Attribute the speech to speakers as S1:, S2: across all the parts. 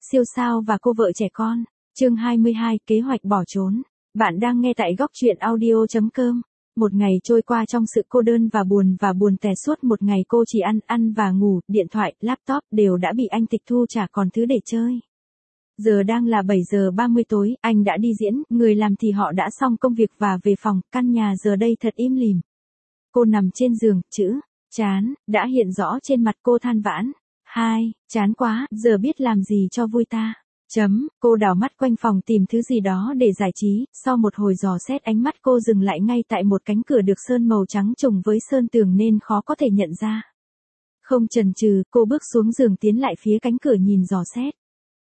S1: siêu sao và cô vợ trẻ con. Chương 22, kế hoạch bỏ trốn. Bạn đang nghe tại góc truyện audio.com. Một ngày trôi qua trong sự cô đơn và buồn tẻ suốt một ngày cô chỉ ăn và ngủ, điện thoại, laptop đều đã bị anh tịch thu chả còn thứ để chơi. Giờ đang là 7 giờ 30 tối, anh đã đi diễn, người làm thì họ đã xong công việc và về phòng, căn nhà giờ đây thật im lìm. Cô nằm trên giường, chữ chán đã hiện rõ trên mặt cô than vãn. Chán quá, giờ biết làm gì cho vui ta. Cô đảo mắt quanh phòng tìm thứ gì đó để giải trí, sau một hồi dò xét ánh mắt cô dừng lại ngay tại một cánh cửa được sơn màu trắng trùng với sơn tường nên khó có thể nhận ra. Không chần chừ, cô bước xuống giường tiến lại phía cánh cửa nhìn dò xét.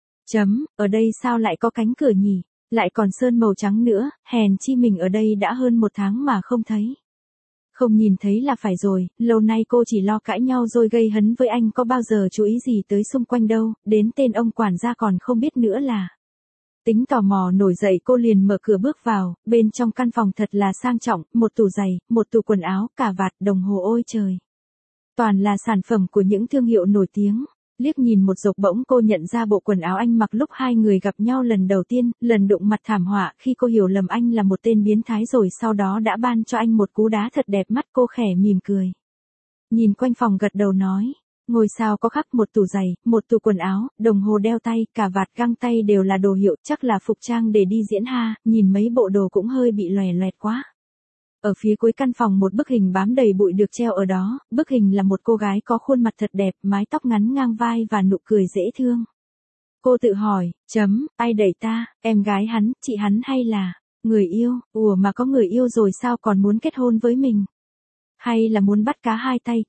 S1: Ở đây sao lại có cánh cửa nhỉ? Lại còn sơn màu trắng nữa, hèn chi mình ở đây đã hơn một tháng mà không thấy. Không nhìn thấy là phải rồi, lâu nay cô chỉ lo cãi nhau rồi gây hấn với anh có bao giờ chú ý gì tới xung quanh đâu, đến tên ông quản gia còn không biết nữa là. Tính tò mò nổi dậy cô liền mở cửa bước vào, bên trong căn phòng thật là sang trọng, một tủ giày, một tủ quần áo, cà vạt, đồng hồ ôi trời. Toàn là sản phẩm của những thương hiệu nổi tiếng. Liếc nhìn một dọc bỗng cô nhận ra bộ quần áo anh mặc lúc hai người gặp nhau lần đầu tiên, lần đụng mặt thảm họa khi cô hiểu lầm anh là một tên biến thái rồi sau đó đã ban cho anh một cú đá thật đẹp mắt cô khẽ mỉm cười. Nhìn quanh phòng gật đầu nói, ngôi sao có khắp một tủ giày, một tủ quần áo, đồng hồ đeo tay, cà vạt găng tay đều là đồ hiệu chắc là phục trang để đi diễn ha, nhìn mấy bộ đồ cũng hơi bị lòe loẹt quá. Ở phía cuối căn phòng một bức hình bám đầy bụi được treo ở đó, bức hình là một cô gái có khuôn mặt thật đẹp, mái tóc ngắn ngang vai và nụ cười dễ thương. Cô tự hỏi, ai đẩy ta, em gái hắn, chị hắn hay là người yêu, mà có người yêu rồi sao còn muốn kết hôn với mình? Hay là muốn bắt cá hai tay,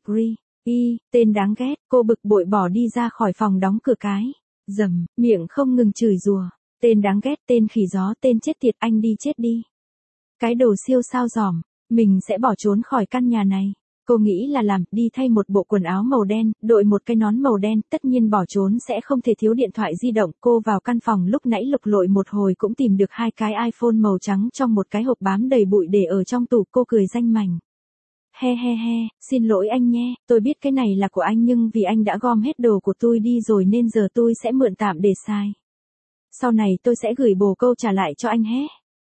S1: tên đáng ghét, cô bực bội bỏ đi ra khỏi phòng đóng cửa cái. Miệng không ngừng chửi rủa, tên đáng ghét, tên khỉ gió, tên chết tiệt, anh đi chết đi. Cái đồ siêu sao giỏm, mình sẽ bỏ trốn khỏi căn nhà này. Cô nghĩ là đi thay một bộ quần áo màu đen, đội một cái nón màu đen, tất nhiên bỏ trốn sẽ không thể thiếu điện thoại di động. Cô vào căn phòng lúc nãy lục lội một hồi cũng tìm được hai cái iPhone màu trắng trong một cái hộp bám đầy bụi để ở trong tủ. Cô cười danh mảnh. Xin lỗi anh nhé, tôi biết cái này là của anh nhưng vì anh đã gom hết đồ của tôi đi rồi nên giờ tôi sẽ mượn tạm để xài. Sau này tôi sẽ gửi bồ câu trả lại cho anh nhé.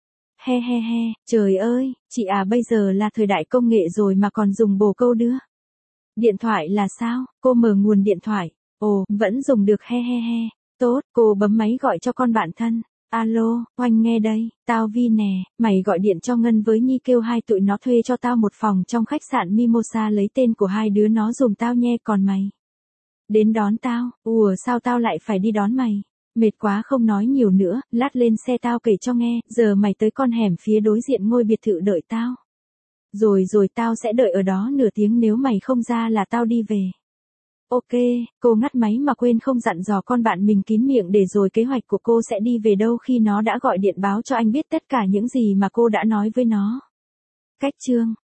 S1: Trời ơi, chị à bây giờ là thời đại công nghệ rồi mà còn dùng bồ câu nữa. Điện thoại là sao? Cô mở nguồn điện thoại. Ồ, vẫn dùng được Tốt, cô bấm máy gọi cho con bạn thân. Alo, Oanh nghe đây, tao Vi nè, mày gọi điện cho Ngân với Nhi kêu hai tụi nó thuê cho tao một phòng trong khách sạn Mimosa lấy tên của hai đứa nó dùm tao nhé còn mày. Đến đón tao, sao tao lại phải đi đón mày? Mệt quá không nói nhiều nữa, lát lên xe tao kể cho nghe, giờ mày tới con hẻm phía đối diện ngôi biệt thự đợi tao. Rồi tao sẽ đợi ở đó nửa tiếng nếu mày không ra là tao đi về. Ok, cô ngắt máy mà quên không dặn dò con bạn mình kín miệng để rồi kế hoạch của cô sẽ đi về đâu khi nó đã gọi điện báo cho anh biết tất cả những gì mà cô đã nói với nó. Cách chương